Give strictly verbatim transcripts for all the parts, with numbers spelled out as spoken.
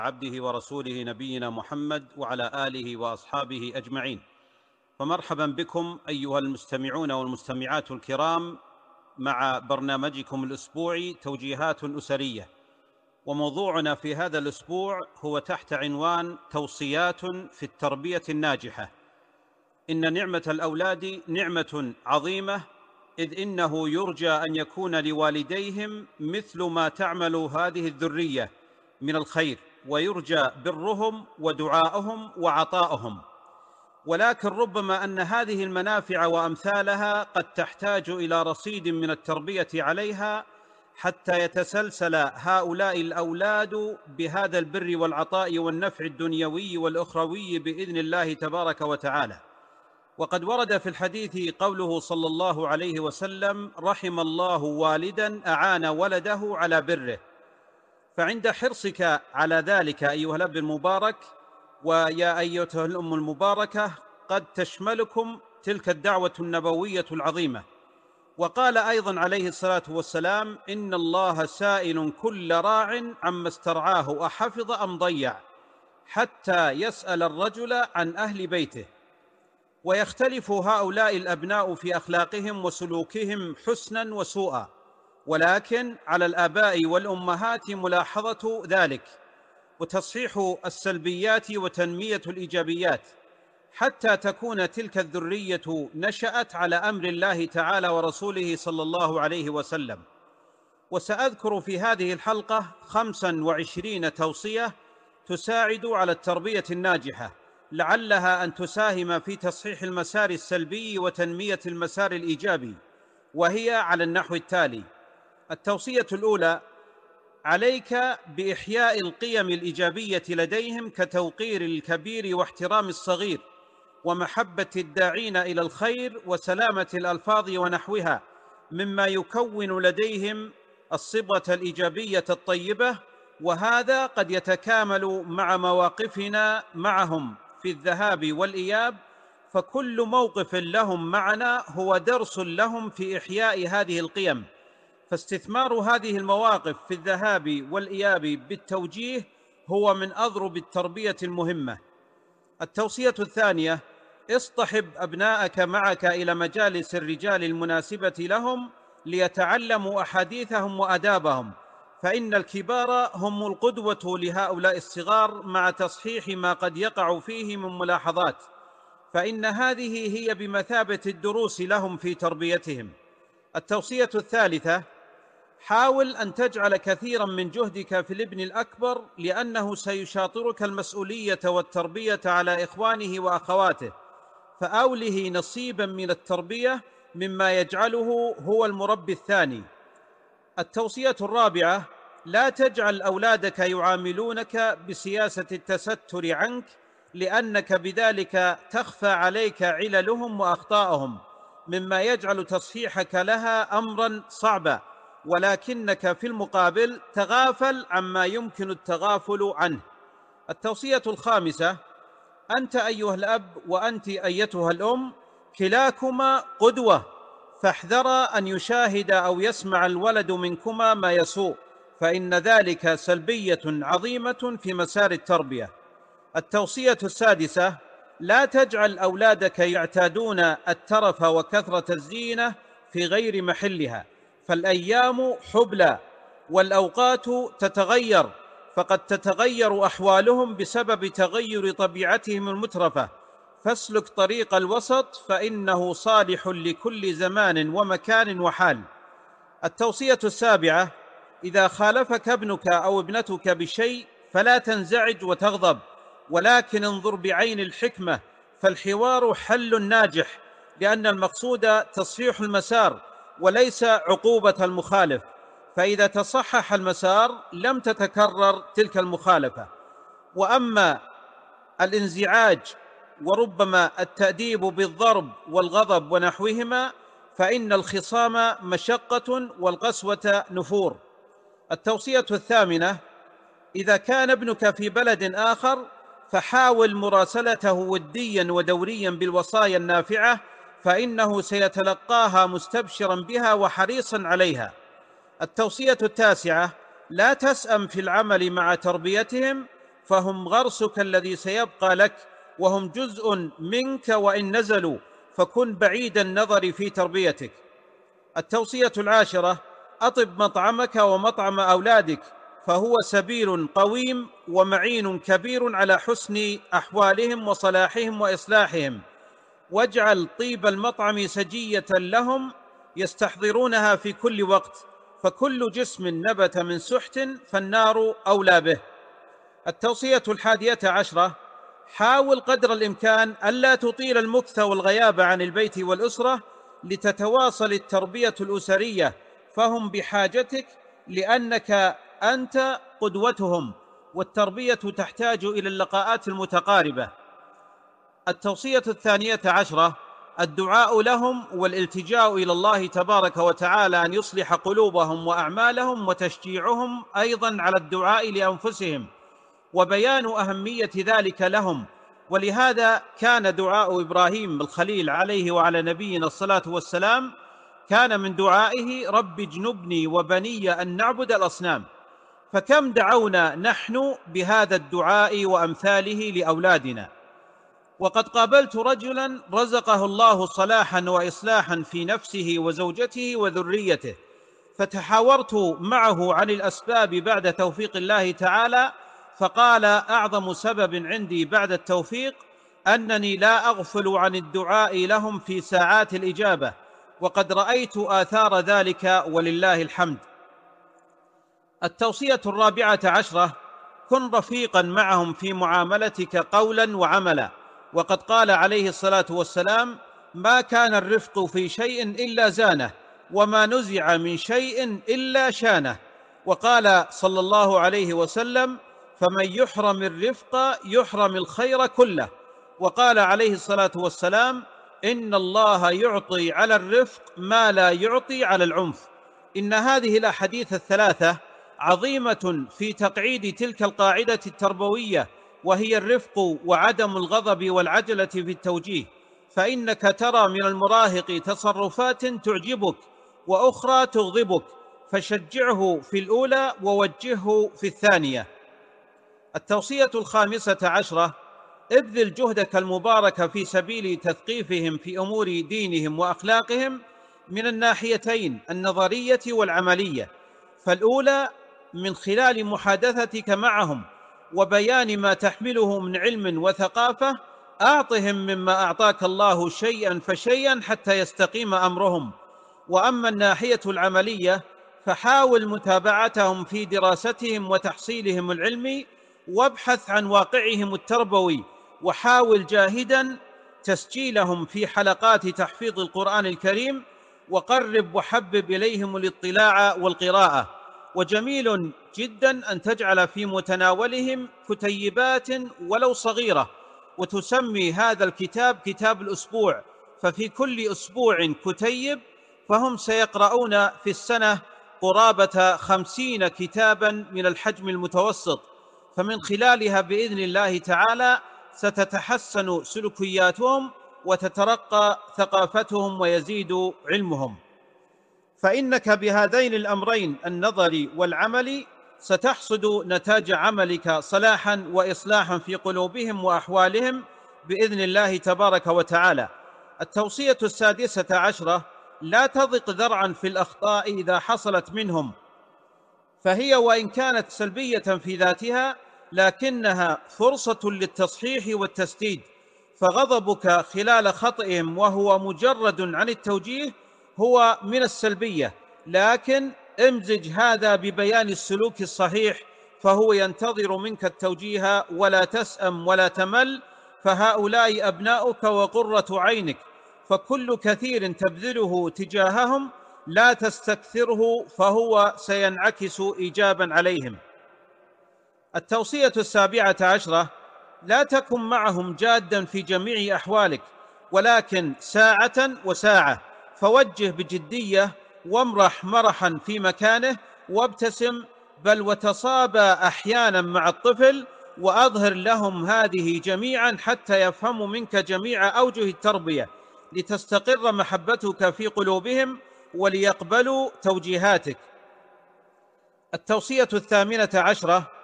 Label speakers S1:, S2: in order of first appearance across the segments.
S1: عبده ورسوله نبينا محمد وعلى آله وأصحابه أجمعين. فمرحبا بكم أيها المستمعون والمستمعات الكرام مع برنامجكم الأسبوعي توجيهات أسرية، وموضوعنا في هذا الأسبوع هو تحت عنوان توصيات في التربية الناجحة. إن نعمة الأولاد نعمة عظيمة، إذ إنه يرجى أن يكون لوالديهم مثل ما تعمل هذه الذرية من الخير، ويرجى برهم ودعاؤهم وعطاؤهم، ولكن ربما أن هذه المنافع وأمثالها قد تحتاج إلى رصيد من التربية عليها حتى يتسلسل هؤلاء الأولاد بهذا البر والعطاء والنفع الدنيوي والأخروي بإذن الله تبارك وتعالى. وقد ورد في الحديث قوله صلى الله عليه وسلم: رحم الله والدا أعان ولده على بره. فعند حرصك على ذلك أيها الأب المبارك ويا أيتها الأم المباركة قد تشملكم تلك الدعوة النبوية العظيمة. وقال أيضا عليه الصلاة والسلام: إن الله سائل كل راع عما استرعاه أحفظ أم ضيع، حتى يسأل الرجل عن أهل بيته. ويختلف هؤلاء الأبناء في أخلاقهم وسلوكهم حسنا وسوءا، ولكن على الآباء والأمهات ملاحظة ذلك وتصحيح السلبيات وتنمية الإيجابيات، حتى تكون تلك الذرية نشأت على أمر الله تعالى ورسوله صلى الله عليه وسلم. وسأذكر في هذه الحلقة خمسا وعشرين توصية تساعد على التربية الناجحة، لعلها أن تساهم في تصحيح المسار السلبي وتنمية المسار الإيجابي، وهي على النحو التالي: التوصية الأولى: عليك بإحياء القيم الإيجابية لديهم كتوقير الكبير واحترام الصغير ومحبة الداعين إلى الخير وسلامة الألفاظ ونحوها، مما يكون لديهم الصبغة الإيجابية الطيبة. وهذا قد يتكامل مع مواقفنا معهم في الذهاب والإياب، فكل موقف لهم معنا هو درس لهم في إحياء هذه القيم، فاستثمار هذه المواقف في الذهاب والإياب بالتوجيه هو من أضرب التربية المهمة. التوصية الثانية: اصطحب أبناءك معك إلى مجالس الرجال المناسبة لهم ليتعلموا أحاديثهم وآدابهم، فإن الكبار هم القدوة لهؤلاء الصغار، مع تصحيح ما قد يقع فيه من ملاحظات، فإن هذه هي بمثابة الدروس لهم في تربيتهم. التوصية الثالثة: حاول أن تجعل كثيرا من جهدك في الابن الأكبر، لأنه سيشاطرك المسؤولية والتربية على إخوانه وأخواته، فأوله نصيبا من التربية مما يجعله هو المربي الثاني. التوصية الرابعة: لا تجعل أولادك يعاملونك بسياسة التستر عنك، لأنك بذلك تخفى عليك عللهم وأخطاءهم، مما يجعل تصحيحك لها أمرا صعبا، ولكنك في المقابل تغافل عما يمكن التغافل عنه. التوصية الخامسة: أنت أيها الأب وأنت أيتها الأم كلاكما قدوة، فاحذرا أن يشاهد أو يسمع الولد منكما ما يسوء، فإن ذلك سلبية عظيمة في مسار التربية. التوصية السادسة: لا تجعل أولادك يعتادون الترف وكثرة الزينة في غير محلها، فالأيام حبلى والأوقات تتغير، فقد تتغير أحوالهم بسبب تغير طبيعتهم المترفة، فاسلك طريق الوسط فإنه صالح لكل زمان ومكان وحال. التوصية السابعة: إذا خالفك ابنك أو ابنتك بشيء فلا تنزعج وتغضب، ولكن انظر بعين الحكمة، فالحوار حل ناجح، لأن المقصود تصحيح المسار وليس عقوبة المخالف، فإذا تصحح المسار لم تتكرر تلك المخالفة. وأما الانزعاج وربما التأديب بالضرب والغضب ونحوهما فإن الخصام مشقة والقسوة نفور. التوصية الثامنة: إذا كان ابنك في بلد آخر فحاول مراسلته وديا ودوريا بالوصايا النافعة، فإنه سيتلقاها مستبشرا بها وحريصا عليها. التوصية التاسعة: لا تسأم في العمل مع تربيتهم، فهم غرسك الذي سيبقى لك، وهم جزء منك وإن نزلوا، فكن بعيد النظر في تربيتك. التوصية العاشرة: أطب مطعمك ومطعم أولادك، فهو سبيل قويم ومعين كبير على حسن أحوالهم وصلاحهم وإصلاحهم، واجعل طيب المطعم سجية لهم يستحضرونها في كل وقت، فكل جسم نبت من سحت فالنار أولى به. التوصية الحادية عشرة: حاول قدر الإمكان ألا تطيل المكث والغياب عن البيت والأسرة لتتواصل التربية الأسرية، فهم بحاجتك لأنك أنت قدوتهم، والتربية تحتاج إلى اللقاءات المتقاربة. التوصية الثانية عشرة: الدعاء لهم والالتجاء إلى الله تبارك وتعالى أن يصلح قلوبهم وأعمالهم، وتشجيعهم أيضا على الدعاء لأنفسهم، وبيان أهمية ذلك لهم. ولهذا كان دعاء إبراهيم الخليل عليه وعلى نبينا الصلاة والسلام كان من دعائه: رب اجنبني وبني أن نعبد الأصنام. فكم دعونا نحن بهذا الدعاء وأمثاله لأولادنا. وقد قابلت رجلا رزقه الله صلاحا وإصلاحا في نفسه وزوجته وذريته، فتحاورت معه عن الأسباب بعد توفيق الله تعالى، فقال: أعظم سبب عندي بعد التوفيق أنني لا أغفل عن الدعاء لهم في ساعات الإجابة، وقد رأيت آثار ذلك ولله الحمد. التوصية الرابعة عشرة: كن رفيقا معهم في معاملتك قولا وعملا، وقد قال عليه الصلاة والسلام: ما كان الرفق في شيء إلا زانه، وما نزع من شيء إلا شانه. وقال صلى الله عليه وسلم: فمن يحرم الرفق يحرم الخير كله. وقال عليه الصلاة والسلام: إن الله يعطي على الرفق ما لا يعطي على العنف. إن هذه الأحاديث الثلاثة عظيمة في تقعيد تلك القاعدة التربوية، وهي الرفق وعدم الغضب والعجلة في التوجيه. فإنك ترى من المراهق تصرفات تعجبك وأخرى تغضبك، فشجعه في الأولى ووجهه في الثانية. التوصية الخامسة عشرة: ابذل جهدك المبارك في سبيل تثقيفهم في أمور دينهم وأخلاقهم من الناحيتين النظرية والعملية. فالأولى من خلال محادثتك معهم وبيان ما تحمله من علم وثقافة، أعطهم مما أعطاك الله شيئا فشيئا حتى يستقيم أمرهم. وأما الناحية العملية فحاول متابعتهم في دراستهم وتحصيلهم العلمي، وابحث عن واقعهم التربوي، وحاول جاهدا تسجيلهم في حلقات تحفيظ القرآن الكريم، وقرب وحبب إليهم الاطلاع والقراءة. وجميل جدا أن تجعل في متناولهم كتيبات ولو صغيرة، وتسمي هذا الكتاب كتاب الأسبوع، ففي كل أسبوع كتيب، فهم سيقرؤون في السنة قرابة خمسين كتابا من الحجم المتوسط، فمن خلالها بإذن الله تعالى ستتحسن سلوكياتهم وتترقى ثقافتهم ويزيد علمهم. فإنك بهذين الأمرين النظري والعملي ستحصد نتاج عملك صلاحا وإصلاحا في قلوبهم وأحوالهم بإذن الله تبارك وتعالى. التوصية السادسة عشرة: لا تضق ذرعا في الأخطاء إذا حصلت منهم، فهي وإن كانت سلبية في ذاتها لكنها فرصة للتصحيح والتسديد. فغضبك خلال خطئهم وهو مجرد عن التوجيه هو من السلبية، لكن امزج هذا ببيان السلوك الصحيح، فهو ينتظر منك التوجيه، ولا تسأم ولا تمل، فهؤلاء أبناؤك وقرة عينك، فكل كثير تبذله تجاههم لا تستكثره، فهو سينعكس إيجابا عليهم. التوصية السابعة عشرة: لا تكن معهم جادا في جميع أحوالك، ولكن ساعة وساعة، فوجه بجدية وامرح مرحا في مكانه، وابتسم بل وتصابى أحيانا مع الطفل، وأظهر لهم هذه جميعا حتى يفهموا منك جميع أوجه التربية، لتستقر محبتك في قلوبهم وليقبلوا توجيهاتك. التوصية الثامنة عشرة: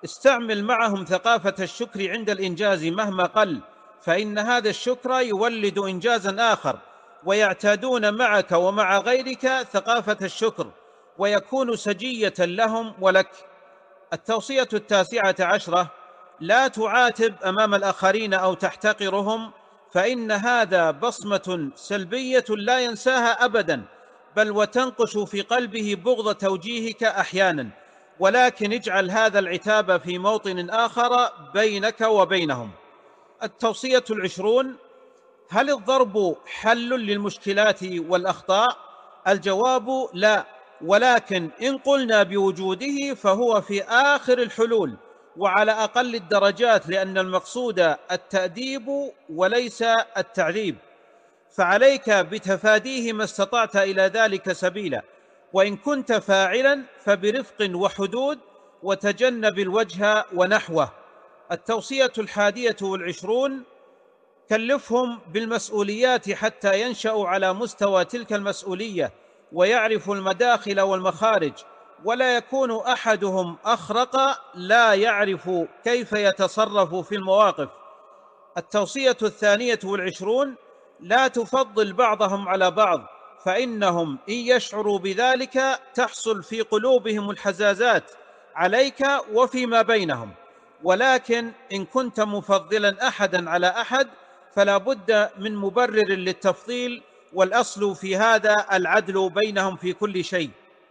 S1: استعمل معهم ثقافة الشكر عند الإنجاز مهما قل، فإن هذا الشكر يولد إنجازا آخر، ويعتادون معك ومع غيرك ثقافة الشكر، ويكون سجية لهم ولك. التوصية التاسعة عشرة: لا تعاتب أمام الآخرين أو تحتقرهم، فإن هذا بصمة سلبية لا ينساها أبدا، بل وتنقش في قلبه بغض توجيهك أحيانا، ولكن اجعل هذا العتاب في موطن آخر بينك وبينهم. التوصية العشرون: هل الضرب حل للمشكلات والأخطاء؟ الجواب لا، ولكن إن قلنا بوجوده فهو في آخر الحلول وعلى أقل الدرجات، لأن المقصود التأديب وليس التعذيب، فعليك بتفاديه ما استطعت إلى ذلك سبيلا، وإن كنت فاعلا فبرفق وحدود، وتجنب الوجه ونحوه. التوصية الحادية والعشرون: كلفهم بالمسؤوليات حتى ينشأوا على مستوى تلك المسؤولية، ويعرفوا المداخل والمخارج، ولا يكون أحدهم أخرق لا يعرف كيف يتصرف في المواقف. التوصية الثانية والعشرون: لا تفضل بعضهم على بعض، فإنهم إن يشعروا بذلك تحصل في قلوبهم الحزازات عليك وفيما بينهم، ولكن إن كنت مفضلا أحدا على أحد فلا بد من مبرر للتفضيل، والأصل في هذا العدل بينهم في كل شيء.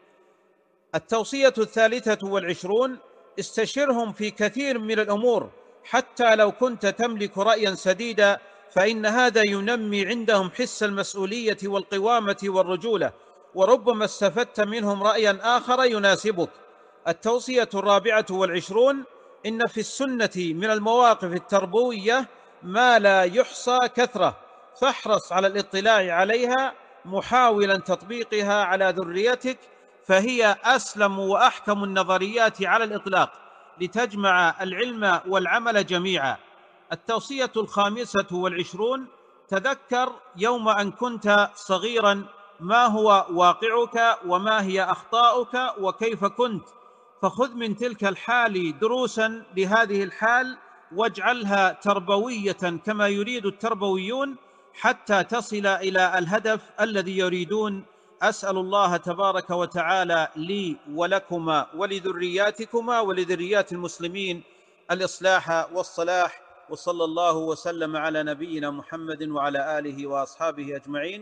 S1: التوصية الثالثة والعشرون: استشرهم في كثير من الأمور حتى لو كنت تملك رأيا سديدا، فإن هذا ينمي عندهم حس المسؤولية والقوامة والرجولة، وربما استفدت منهم رأيا آخر يناسبك. التوصية الرابعة والعشرون: إن في السنة من المواقف التربوية ما لا يحصى كثرة، فاحرص على الاطلاع عليها محاولا تطبيقها على ذريتك، فهي أسلم وأحكم النظريات على الإطلاق، لتجمع العلم والعمل جميعا. التوصية الخامسة والعشرون: تذكر يوم أن كنت صغيرا ما هو واقعك وما هي أخطاؤك وكيف كنت، فخذ من تلك الحال دروسا لهذه الحال، واجعلها تربوية كما يريد التربويون حتى تصل إلى الهدف الذي يريدون. أسأل الله تبارك وتعالى لي ولكما ولذرياتكما ولذريات المسلمين الإصلاح والصلاح، وصلى الله وسلم على نبينا محمد وعلى آله وأصحابه أجمعين.